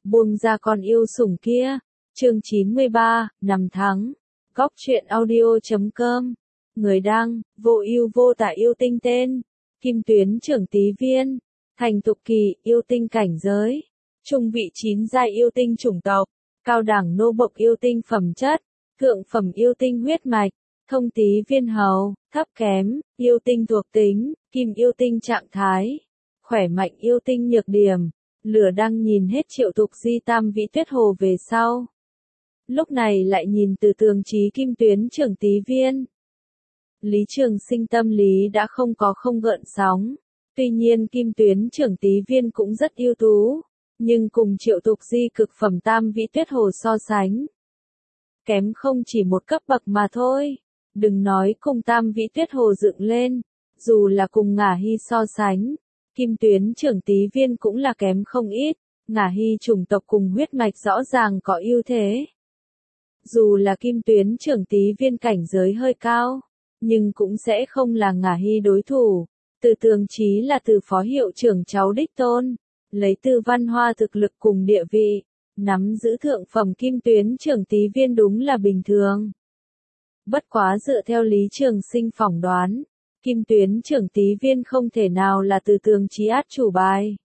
Buông ra con yêu sủng kia. Chương 93, năm tháng. Góc truyện audio.com. Người đăng, vô ưu vô tả yêu tinh tên. Kim tuyến trưởng tí viên. Thành thục kỳ, yêu tinh cảnh giới. Trung vị 9 giai yêu tinh chủng tộc. Cao đẳng nô bộc yêu tinh phẩm chất. Thượng phẩm yêu tinh huyết mạch. Thông tí viên hầu, thấp kém, yêu tinh thuộc tính, kim yêu tinh trạng thái. Khỏe mạnh yêu tinh nhược điểm. Lửa đăng nhìn hết Triệu Tục Di tam vị tuyết hồ về sau. Lúc này lại nhìn từ tường trí kim tuyến trưởng tí viên. Lý Trường Sinh tâm lý đã không gợn sóng. Tuy nhiên kim tuyến trưởng tí viên cũng rất ưu tú. Nhưng cùng Triệu Tục Di cực phẩm tam vị tuyết hồ so sánh. Kém không chỉ một cấp bậc mà thôi. Đừng nói cùng tam vị tuyết hồ dựng lên. Dù là cùng Ngả Hy so sánh. Kim tuyến trưởng tí viên cũng là kém không ít. Ngả Hy chủng tộc cùng huyết mạch rõ ràng có ưu thế. Dù là kim tuyến trưởng tí viên cảnh giới hơi cao, nhưng cũng sẽ không là Ngả Hy đối thủ. Từ tường chí là từ phó hiệu trưởng cháu đích tôn. Lấy từ văn hoa thực lực cùng địa vị, nắm giữ thượng phẩm kim tuyến trưởng tí viên đúng là bình thường. Bất quá dựa theo Lý Trường Sinh phỏng đoán, kim tuyến trưởng tí viên không thể nào là từ tường chí át chủ bài.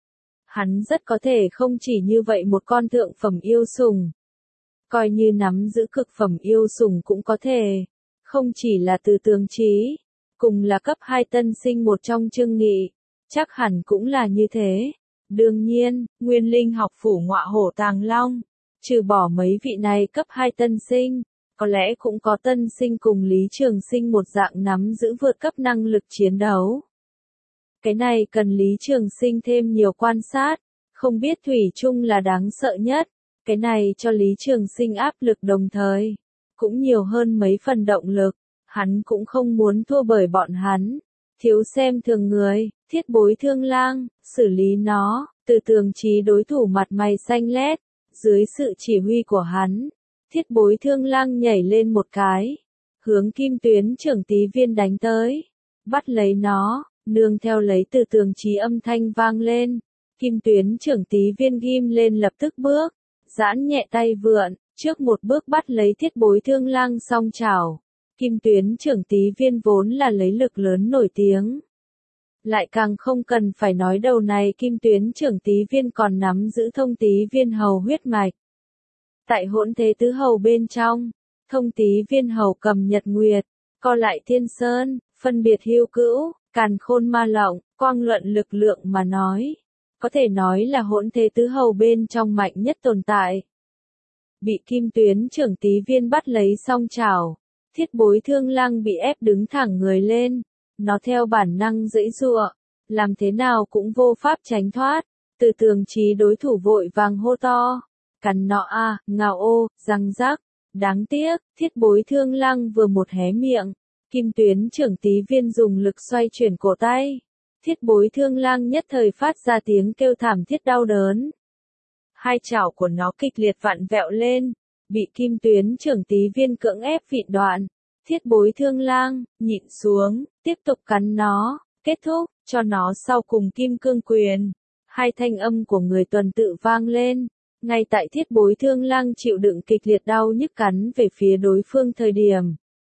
Hắn rất có thể không chỉ như vậy một con thượng phẩm yêu sủng. Coi như nắm giữ cực phẩm yêu sủng cũng có thể. Không chỉ là từ tường chí, cùng là cấp 2 tân sinh một trong Trương Nghị. Chắc hẳn cũng là như thế. Đương nhiên, Nguyên Linh học phủ Ngọa Hổ Tàng Long. Trừ bỏ mấy vị này cấp 2 tân sinh. Có lẽ cũng có tân sinh cùng Lý Trường Sinh một dạng nắm giữ vượt cấp năng lực chiến đấu. Cái này cần Lý Trường Sinh thêm nhiều quan sát. Không biết thủy chung là đáng sợ nhất. Cái này cho Lý Trường Sinh áp lực đồng thời. Cũng nhiều hơn mấy phần động lực. Hắn cũng không muốn thua bởi bọn hắn. Thiếu xem thường người, Thiết Bối Thương Lang, xử lý nó. Từ tường chí đối thủ mặt mày xanh lét. Dưới sự chỉ huy của hắn, Thiết Bối Thương Lang nhảy lên một cái. Hướng kim tuyến trưởng tí viên đánh tới. Bắt lấy nó, nương theo lấy từ tường chí âm thanh vang lên. Kim tuyến trưởng tí viên ghim lên lập tức bước. Giãn nhẹ tay vượn, trước một bước bắt lấy Thiết Bối Thương Lang song chảo. Kim tuyến trưởng tí viên vốn là lấy lực lớn nổi tiếng. Lại càng không cần phải nói đầu này kim tuyến trưởng tí viên còn nắm giữ thông tí viên hầu huyết mạch. Tại hỗn thế tứ hầu bên trong, thông tí viên hầu cầm nhật nguyệt, co lại thiên sơn, phân biệt hưu cữu, càn khôn ma lộng, quang luận lực lượng mà nói. Có thể nói là hỗn thế tứ hầu bên trong mạnh nhất tồn tại. Bị kim tuyến trưởng tí viên bắt lấy song chảo. Thiết Bối Thương Lang bị ép đứng thẳng người lên. Nó theo bản năng giãy giụa. Làm thế nào cũng vô pháp tránh thoát. Từ tường chí đối thủ vội vàng hô to. Cắn nọ a, ngào ô, răng rắc. Đáng tiếc, Thiết Bối Thương Lang vừa một hé miệng. Kim tuyến trưởng tí viên dùng lực xoay chuyển cổ tay. Thiết Bối Thương Lang nhất thời phát ra tiếng kêu thảm thiết đau đớn. Hai chảo của nó kịch liệt vặn vẹo lên. Bị kim tuyến trưởng tí viên cưỡng ép vịn đoạn. Thiết Bối Thương Lang, nhịn xuống, tiếp tục cắn nó, kết thúc, cho nó sau cùng kim cương quyền. Hai thanh âm của người tuần tự vang lên. Ngay tại Thiết Bối Thương Lang chịu đựng kịch liệt đau nhức cắn về phía đối phương thời điểm.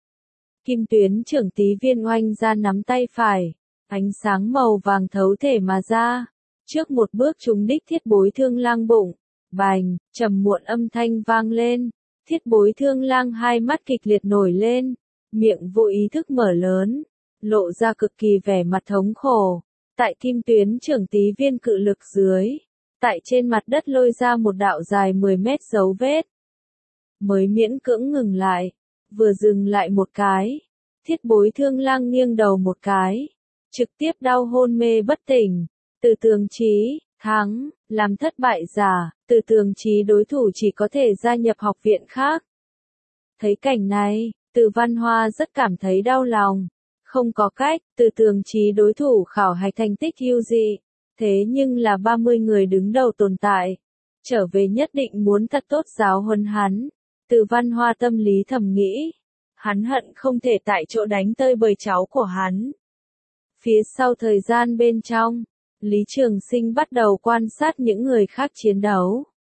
Kim tuyến trưởng tí viên oanh ra nắm tay phải. Ánh sáng màu vàng thấu thể mà ra. Trước một bước trúng đích Thiết Bối Thương Lang bụng. Bành, trầm muộn âm thanh vang lên. Thiết Bối Thương Lang hai mắt kịch liệt nổi lên. Miệng vô ý thức mở lớn. Lộ ra cực kỳ vẻ mặt thống khổ. Tại kim tuyến trưởng tí viên cự lực dưới. Tại trên mặt đất lôi ra một đạo dài 10 mét dấu vết. Mới miễn cưỡng ngừng lại. Vừa dừng lại một cái. Thiết Bối Thương Lang nghiêng đầu một cái. Trực tiếp đau hôn mê bất tỉnh. Từ tường chí, thắng, làm thất bại giả. Từ tường chí đối thủ chỉ có thể gia nhập học viện khác. Thấy cảnh này, Từ Văn Hoa rất cảm thấy đau lòng. Không có cách, từ tường chí đối thủ khảo hạch thành tích ưu dị. Thế nhưng là 30 người đứng đầu tồn tại. Trở về nhất định muốn thật tốt giáo huấn hắn. Từ Văn Hoa tâm lý thầm nghĩ. Hắn hận không thể tại chỗ đánh tơi bời cháu của hắn. Phía sau thời gian bên trong, Lý Trường Sinh bắt đầu quan sát những người khác chiến đấu.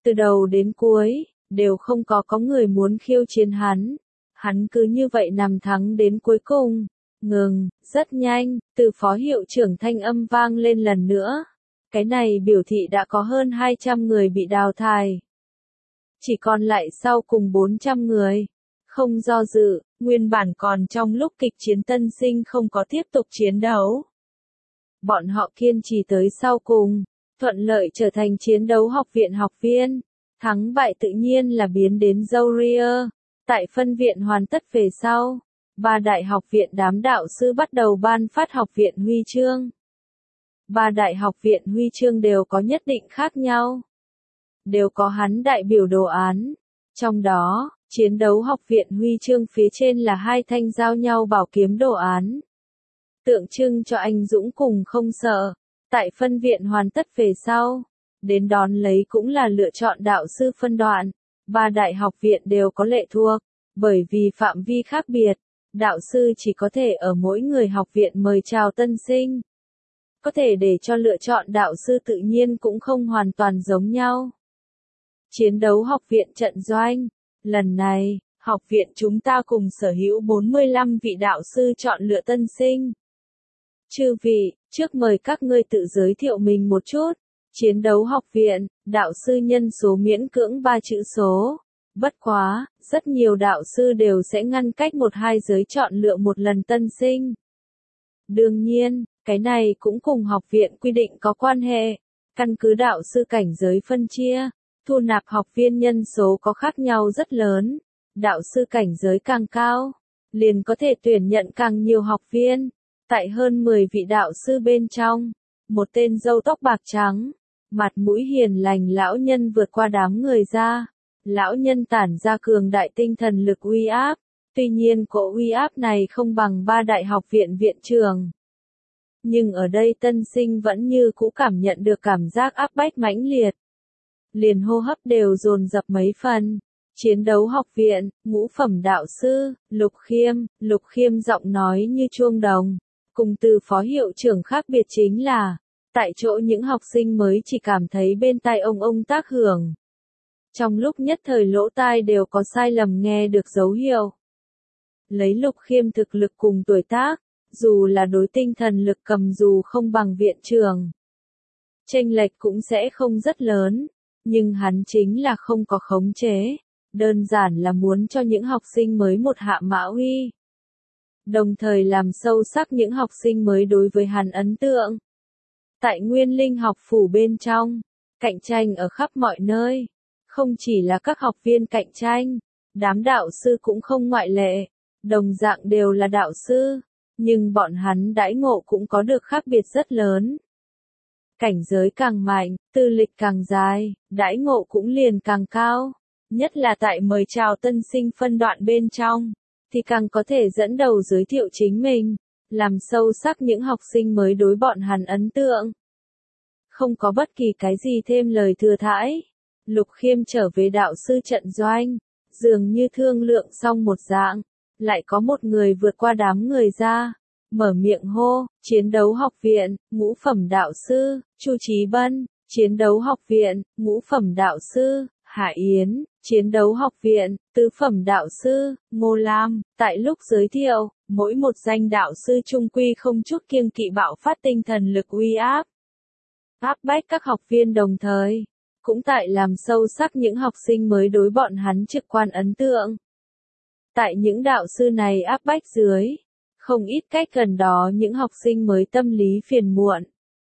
Từ đầu đến cuối, đều không có người muốn khiêu chiến hắn. Hắn cứ như vậy nằm thắng đến cuối cùng. Ngừng, rất nhanh, từ phó hiệu trưởng thanh âm vang lên lần nữa. Cái này biểu thị đã có hơn 200 người bị đào thải. Chỉ còn lại sau cùng 400 người. Không do dự, nguyên bản còn trong lúc kịch chiến tân sinh không có tiếp tục chiến đấu. Bọn họ kiên trì tới sau cùng, thuận lợi trở thành chiến đấu học viện học viên. Thắng bại tự nhiên là biến đến Zaurier. Tại phân viện hoàn tất về sau, 3 đại học viện đám đạo sư bắt đầu ban phát học viện huy chương. 3 đại học viện huy chương đều có nhất định khác nhau. Đều có hắn đại biểu đồ án. Trong đó, chiến đấu học viện huy chương phía trên là 2 thanh giao nhau bảo kiếm đồ án. Tượng trưng cho anh dũng cùng không sợ. Tại phân viện hoàn tất về sau, đến đón lấy cũng là lựa chọn đạo sư phân đoạn. 3 đại học viện đều có lệ thuộc, bởi vì phạm vi khác biệt, đạo sư chỉ có thể ở mỗi người học viện mời chào tân sinh. Có thể để cho lựa chọn đạo sư tự nhiên cũng không hoàn toàn giống nhau. Chiến đấu học viện trận doanh. Lần này, học viện chúng ta cùng sở hữu 45 vị đạo sư chọn lựa tân sinh. Chư vị, trước mời các ngươi tự giới thiệu mình một chút. Chiến đấu học viện, đạo sư nhân số miễn cưỡng 3 chữ số. Bất quá, rất nhiều đạo sư đều sẽ ngăn cách 1-2 giới chọn lựa một lần tân sinh. Đương nhiên, cái này cũng cùng học viện quy định có quan hệ. Căn cứ đạo sư cảnh giới phân chia, thu nạp học viên nhân số có khác nhau rất lớn. Đạo sư cảnh giới càng cao, liền có thể tuyển nhận càng nhiều học viên. Tại hơn 10 vị đạo sư bên trong, một tên râu tóc bạc trắng, mặt mũi hiền lành lão nhân vượt qua đám người ra. Lão nhân tản ra cường đại tinh thần lực uy áp. Tuy nhiên cỗ uy áp này không bằng 3 đại học viện viện trưởng. Nhưng ở đây tân sinh vẫn như cũ cảm nhận được cảm giác áp bách mãnh liệt. Liền hô hấp đều dồn dập mấy phần. Chiến đấu học viện, ngũ phẩm đạo sư, Lục Khiêm giọng nói như chuông đồng. Cùng từ phó hiệu trưởng khác biệt chính là, tại chỗ những học sinh mới chỉ cảm thấy bên tai ông tác hưởng. Trong lúc nhất thời lỗ tai đều có sai lầm nghe được dấu hiệu. Lấy Lục Khiêm thực lực cùng tuổi tác, dù là đối tinh thần lực cầm dù không bằng viện trưởng. Chênh lệch cũng sẽ không rất lớn, nhưng hắn chính là không có khống chế, đơn giản là muốn cho những học sinh mới một hạ mã uy. Đồng thời làm sâu sắc những học sinh mới đối với hắn ấn tượng. Tại Nguyên Linh học phủ bên trong, cạnh tranh ở khắp mọi nơi. Không chỉ là các học viên cạnh tranh, đám đạo sư cũng không ngoại lệ, đồng dạng đều là đạo sư, nhưng bọn hắn đãi ngộ cũng có được khác biệt rất lớn. Cảnh giới càng mạnh, tư lịch càng dài, đãi ngộ cũng liền càng cao, nhất là tại mời chào tân sinh phân đoạn bên trong, thì càng có thể dẫn đầu giới thiệu chính mình, làm sâu sắc những học sinh mới đối bọn hắn ấn tượng. Không có bất kỳ cái gì thêm lời thừa thãi. Lục Khiêm trở về đạo sư trận doanh, dường như thương lượng xong một dạng, lại có một người vượt qua đám người ra, mở miệng hô, chiến đấu học viện, ngũ phẩm đạo sư, Chu Chí Bân, chiến đấu học viện, ngũ phẩm đạo sư, Hạ Yến, chiến đấu học viện, tứ phẩm đạo sư, Ngô Lam. Tại lúc giới thiệu, mỗi một danh đạo sư trung quy không chút kiêng kỵ bạo phát tinh thần lực uy áp. Áp bách các học viên đồng thời, cũng tại làm sâu sắc những học sinh mới đối bọn hắn trực quan ấn tượng. Tại những đạo sư này áp bách dưới, không ít cách gần đó những học sinh mới tâm lý phiền muộn.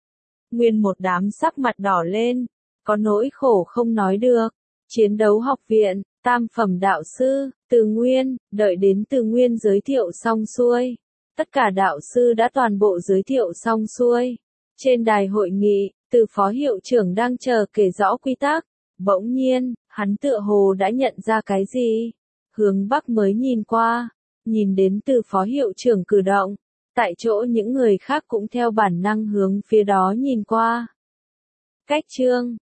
Nguyên một đám sắc mặt đỏ lên, có nỗi khổ không nói được. Chiến đấu học viện, tam phẩm đạo sư, Từ Nguyên, đợi đến Từ Nguyên giới thiệu xong xuôi. Tất cả đạo sư đã toàn bộ giới thiệu xong xuôi. Trên đài hội nghị, Từ phó hiệu trưởng đang chờ kể rõ quy tắc. Bỗng nhiên, hắn tựa hồ đã nhận ra cái gì. Hướng Bắc mới nhìn qua, nhìn đến Từ phó hiệu trưởng cử động. Tại chỗ những người khác cũng theo bản năng hướng phía đó nhìn qua. Cách chương